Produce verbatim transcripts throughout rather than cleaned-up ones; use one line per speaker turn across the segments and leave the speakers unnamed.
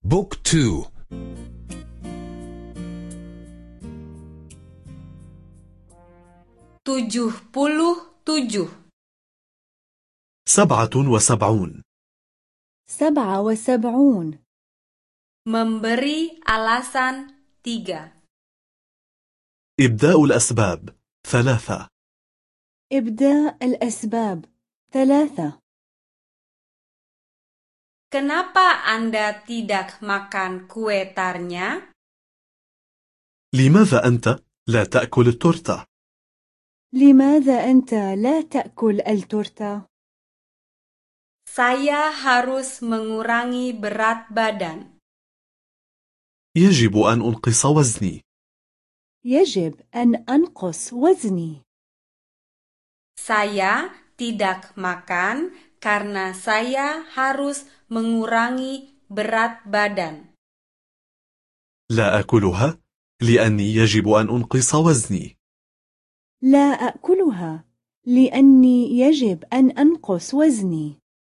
بوك تو.
tujuh puluh tujuh.
سبعة وسبعون.
سبعة وسبعون.
Memberi alasan tiga.
إبداء الأسباب ثلاثة.
إبداء الأسباب ثلاثة.
Kenapa Anda tidak makan kue tarnya?
لماذا أنت لا تأكل التورتة؟
لماذا أنت لا تأكل التورتة؟
Saya harus mengurangi berat badan.
يجب أن أنقص وزني.
يجب أن أنقص وزني.
Saya tidak makan karena saya harus mengurangi berat badan.
لا أكلها لأني يجب أن أنقص وزني.
لا أكلها لأني يجب أن أنقص وزني.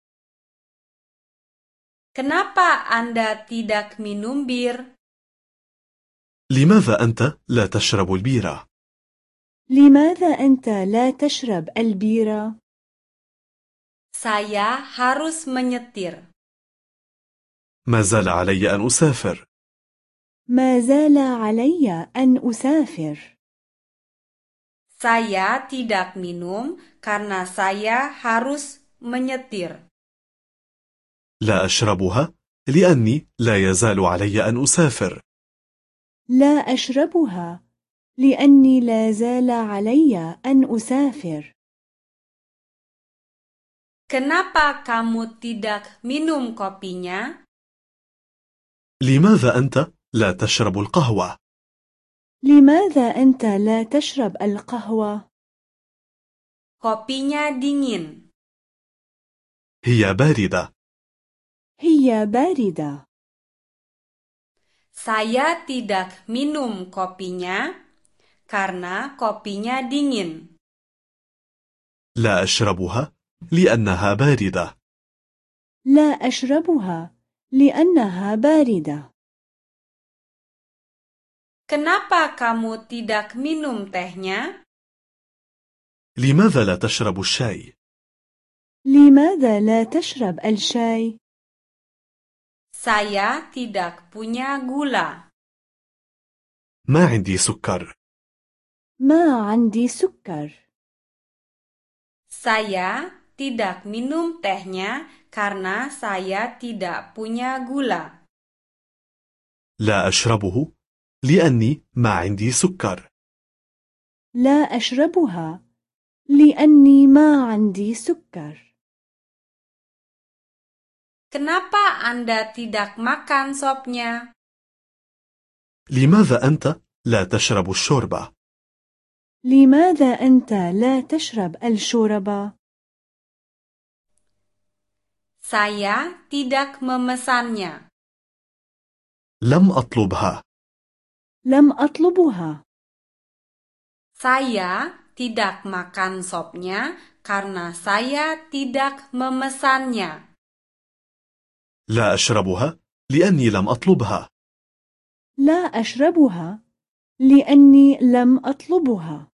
Kenapa Anda tidak minum bir?
لماذا أنت لا تشرب البيرة؟
لماذا أنت لا تشرب البيرة؟
Saya harus menyetir.
ما زال علي أن أسافر.
ما زال علي أن أسافر.
Saya tidak minum karena saya harus menyetir.
لا أشربها لأني لا يزال علي أن أسافر.
لا أشربها لأني لا زال علي أن أسافر.
Kenapa kamu tidak minum kopinya?
لماذا أنت لا تشرب القهوة؟
لماذا أنت لا تشرب القهوة؟
Kopinya dingin.
هي باردة.
هي باردة.
Saya tidak minum kopinya karena kopinya dingin.
لا أشربها لأنها باردة.
لا أشربها لأنها باردة.
Kenapa kamu tidak minum tehnya?
لماذا لا تشرب الشاي؟
لماذا لا تشرب الشاي؟
Saya tidak punya gula.
ما عندي سكر.
ما عندي سكر.
Saya tidak minum tehnya karena saya tidak punya gula.
لا أشربه لأني ما عندي سكر.
لا أشربها لأني ما عندي سكر.
Kenapa Anda tidak makan sopnya?
لماذا أنت لا تشرب الشوربة؟
لماذا أنت لا تشرب الشوربة؟
Saya tidak memesannya.
لم أطلبها.
لم أطلبها.
Saya tidak makan sopnya karena saya tidak memesannya.
لا أشربها لأني لم أطلبها.
لا أشربها لأني لم أطلبها.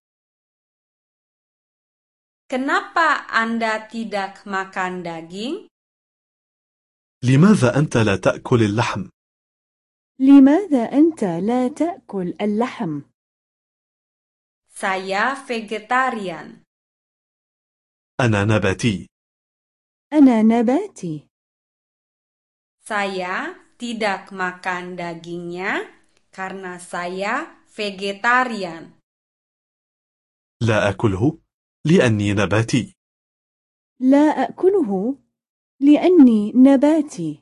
Kenapa Anda tidak makan daging?
لماذا أنت لا تأكل اللحم؟
لماذا أنت لا تأكل اللحم؟
Saya vegetarian.
أنا نباتي.
أنا نباتي.
Saya tidak makan dagingnya karena saya vegetarian.
لا أكله لأني نباتي.
لا أكله لأني نباتي.